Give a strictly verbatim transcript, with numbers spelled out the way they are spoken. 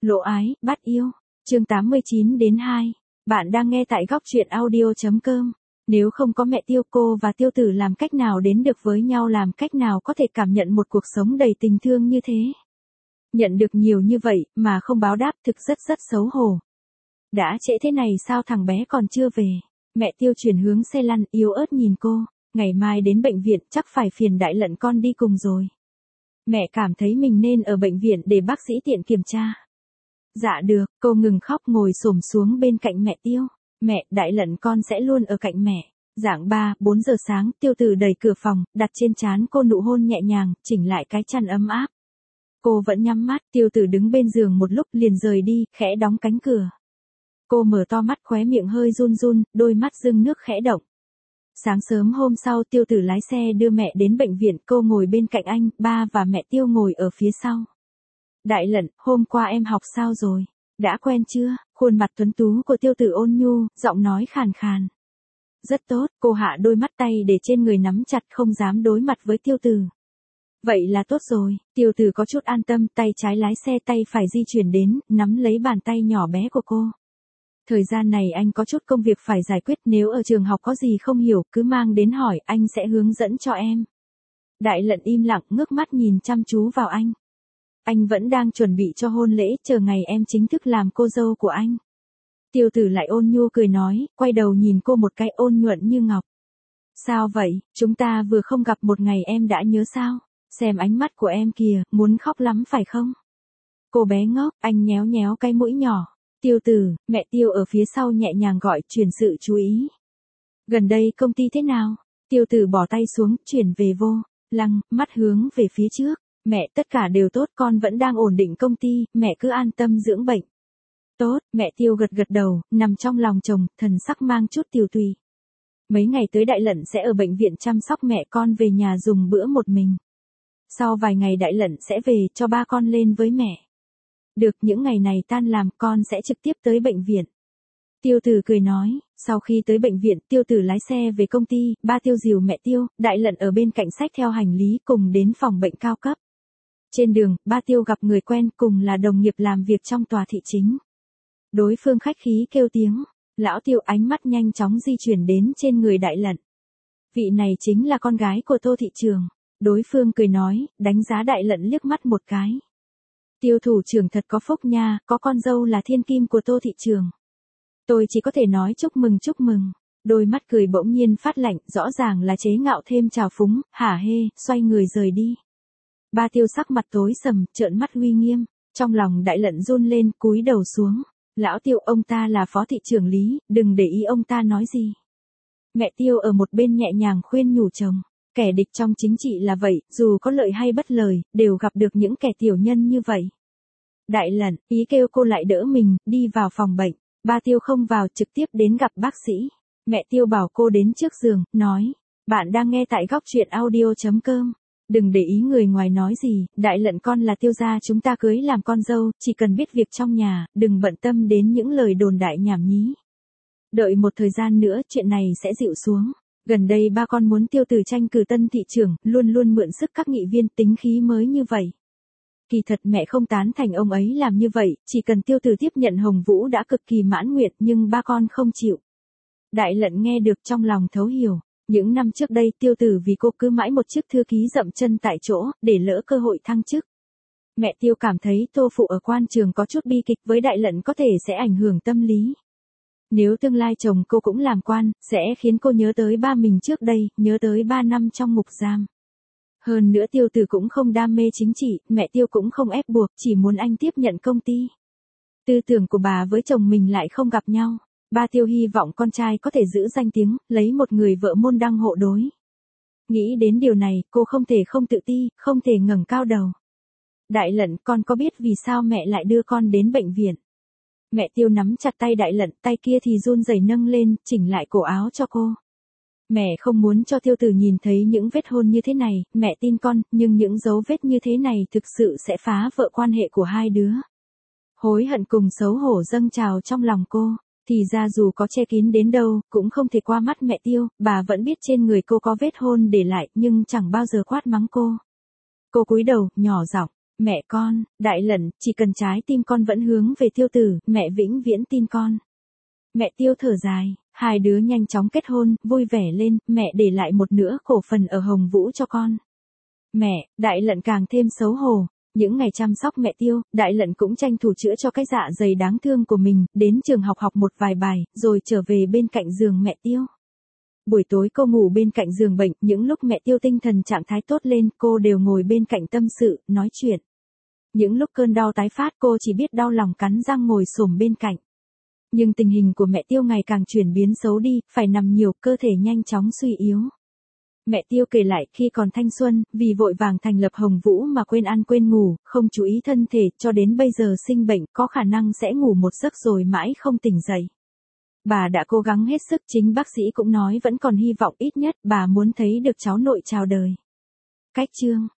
Lộ ái, bắt yêu. Chương tám mươi chín đến hai. Bạn đang nghe tại góc truyện audio chấm com. Nếu không có mẹ Tiêu, cô và Tiêu Tử làm cách nào đến được với nhau, làm cách nào có thể cảm nhận một cuộc sống đầy tình thương như thế? Nhận được nhiều như vậy mà không báo đáp thực rất rất xấu hổ. Đã trễ thế này sao thằng bé còn chưa về? Mẹ Tiêu chuyển hướng xe lăn, yếu ớt nhìn cô. Ngày mai đến bệnh viện chắc phải phiền Đại Lận con đi cùng rồi. Mẹ cảm thấy mình nên ở bệnh viện để bác sĩ tiện kiểm tra. Dạ được, cô ngừng khóc ngồi xổm xuống bên cạnh mẹ Tiêu. Mẹ, Đại Lận con sẽ luôn ở cạnh mẹ. Dạng ba, bốn giờ sáng, Tiêu Tử đẩy cửa phòng, đặt trên trán cô nụ hôn nhẹ nhàng, chỉnh lại cái chăn ấm áp. Cô vẫn nhắm mắt, Tiêu Tử đứng bên giường một lúc liền rời đi, khẽ đóng cánh cửa. Cô mở to mắt, khóe miệng hơi run run, đôi mắt rưng nước khẽ động. Sáng sớm hôm sau, Tiêu Tử lái xe đưa mẹ đến bệnh viện, cô ngồi bên cạnh anh, ba và mẹ Tiêu ngồi ở phía sau. Đại Lận, hôm qua em học sao rồi? Đã quen chưa? Khuôn mặt tuấn tú của Tiêu Tử ôn nhu, giọng nói khàn khàn. Rất tốt, cô hạ đôi mắt, tay để trên người nắm chặt, không dám đối mặt với Tiêu Tử. Vậy là tốt rồi, Tiêu Tử có chút an tâm, tay trái lái xe, tay phải di chuyển đến, nắm lấy bàn tay nhỏ bé của cô. Thời gian này anh có chút công việc phải giải quyết, nếu ở trường học có gì không hiểu, cứ mang đến hỏi, anh sẽ hướng dẫn cho em. Đại Lận im lặng, ngước mắt nhìn chăm chú vào anh. Anh vẫn đang chuẩn bị cho hôn lễ, chờ ngày em chính thức làm cô dâu của anh. Tiêu Tử lại ôn nhu cười nói, quay đầu nhìn cô một cái, ôn nhuận như ngọc. Sao vậy, chúng ta vừa không gặp một ngày em đã nhớ sao? Xem ánh mắt của em kìa, muốn khóc lắm phải không? Cô bé ngốc, anh nhéo nhéo cái mũi nhỏ. Tiêu Tử, mẹ Tiêu ở phía sau nhẹ nhàng gọi, chuyển sự chú ý. Gần đây công ty thế nào? Tiêu Tử bỏ tay xuống, chuyển về vô lăng, mắt hướng về phía trước. Mẹ, tất cả đều tốt, con vẫn đang ổn định công ty, mẹ cứ an tâm dưỡng bệnh. Tốt, mẹ Tiêu gật gật đầu, nằm trong lòng chồng, thần sắc mang chút tiều tùy. Mấy ngày tới Đại Lận sẽ ở bệnh viện chăm sóc mẹ, con về nhà dùng bữa một mình. Sau vài ngày Đại Lận sẽ về, cho ba con lên với mẹ. Được, những ngày này tan làm, con sẽ trực tiếp tới bệnh viện. Tiêu Tử cười nói, sau khi tới bệnh viện, Tiêu Tử lái xe về công ty, ba Tiêu dìu mẹ Tiêu, Đại Lận ở bên cạnh xách theo hành lý cùng đến phòng bệnh cao cấp. Trên đường, ba Tiêu gặp người quen, cùng là đồng nghiệp làm việc trong tòa thị chính. Đối phương khách khí kêu tiếng, lão Tiêu, ánh mắt nhanh chóng di chuyển đến trên người Đại Lận. Vị này chính là con gái của Tô thị trường. Đối phương cười nói, đánh giá Đại Lận liếc mắt một cái. Tiêu thủ trưởng thật có phúc nha, có con dâu là thiên kim của Tô thị trường. Tôi chỉ có thể nói chúc mừng chúc mừng. Đôi mắt cười bỗng nhiên phát lạnh, rõ ràng là chế ngạo thêm trào phúng, hả hê, xoay người rời đi. Ba Tiêu sắc mặt tối sầm, trợn mắt uy nghiêm, trong lòng Đại Lận run lên, cúi đầu xuống. Lão Tiêu, ông ta là phó thị trưởng Lý, đừng để ý ông ta nói gì. Mẹ Tiêu ở một bên nhẹ nhàng khuyên nhủ chồng, kẻ địch trong chính trị là vậy, dù có lợi hay bất lời, đều gặp được những kẻ tiểu nhân như vậy. Đại Lận, ý kêu cô lại đỡ mình, đi vào phòng bệnh. Ba Tiêu không vào, trực tiếp đến gặp bác sĩ. Mẹ Tiêu bảo cô đến trước giường, nói, bạn đang nghe tại góc truyện audio chấm com. Đừng để ý người ngoài nói gì, Đại Lận con là Tiêu gia chúng ta cưới làm con dâu, chỉ cần biết việc trong nhà, đừng bận tâm đến những lời đồn đại nhảm nhí. Đợi một thời gian nữa, chuyện này sẽ dịu xuống. Gần đây ba con muốn Tiêu Tử tranh cử tân thị trưởng, luôn luôn mượn sức các nghị viên, tính khí mới như vậy. Kỳ thật mẹ không tán thành ông ấy làm như vậy, chỉ cần Tiêu Tử tiếp nhận Hồng Vũ đã cực kỳ mãn nguyện, nhưng ba con không chịu. Đại Lận nghe được trong lòng thấu hiểu. Những năm trước đây Tiêu Tử vì cô cứ mãi một chức thư ký dậm chân tại chỗ, để lỡ cơ hội thăng chức. Mẹ Tiêu cảm thấy Tô phụ ở quan trường có chút bi kịch, với Đại Lận có thể sẽ ảnh hưởng tâm lý. Nếu tương lai chồng cô cũng làm quan, sẽ khiến cô nhớ tới ba mình trước đây, nhớ tới ba năm trong ngục giam. Hơn nữa Tiêu Tử cũng không đam mê chính trị, mẹ Tiêu cũng không ép buộc, chỉ muốn anh tiếp nhận công ty. Tư tưởng của bà với chồng mình lại không gặp nhau. Ba Tiêu hy vọng con trai có thể giữ danh tiếng, lấy một người vợ môn đăng hộ đối. Nghĩ đến điều này, cô không thể không tự ti, không thể ngẩng cao đầu. Đại Lận, con có biết vì sao mẹ lại đưa con đến bệnh viện? Mẹ Tiêu nắm chặt tay Đại Lận, tay kia thì run rẩy nâng lên, chỉnh lại cổ áo cho cô. Mẹ không muốn cho Tiêu Tử nhìn thấy những vết hôn như thế này, mẹ tin con, nhưng những dấu vết như thế này thực sự sẽ phá vỡ quan hệ của hai đứa. Hối hận cùng xấu hổ dâng trào trong lòng cô. Thì ra dù có che kín đến đâu, cũng không thể qua mắt mẹ Tiêu, bà vẫn biết trên người cô có vết hôn để lại, nhưng chẳng bao giờ quát mắng cô. Cô cúi đầu, nhỏ giọng, Mẹ con, Đại Lận, chỉ cần trái tim con vẫn hướng về Tiêu Tử, mẹ vĩnh viễn tin con. Mẹ Tiêu thở dài, hai đứa nhanh chóng kết hôn, vui vẻ lên, mẹ để lại một nửa cổ phần ở Hồng Vũ cho con. Mẹ, Đại Lận càng thêm xấu hổ. Những ngày chăm sóc mẹ Tiêu, Đại Lận cũng tranh thủ chữa cho cái dạ dày đáng thương của mình, đến trường học học một vài bài, rồi trở về bên cạnh giường mẹ Tiêu. Buổi tối cô ngủ bên cạnh giường bệnh, những lúc mẹ Tiêu tinh thần trạng thái tốt lên, cô đều ngồi bên cạnh tâm sự, nói chuyện. Những lúc cơn đau tái phát cô chỉ biết đau lòng cắn răng ngồi xổm bên cạnh. Nhưng tình hình của mẹ Tiêu ngày càng chuyển biến xấu đi, phải nằm nhiều, cơ thể nhanh chóng suy yếu. Mẹ Tiêu kể lại khi còn thanh xuân, vì vội vàng thành lập Hồng Vũ mà quên ăn quên ngủ, không chú ý thân thể, cho đến bây giờ sinh bệnh, có khả năng sẽ ngủ một giấc rồi mãi không tỉnh dậy. Bà đã cố gắng hết sức, chính bác sĩ cũng nói vẫn còn hy vọng, ít nhất bà muốn thấy được cháu nội chào đời. Cách chương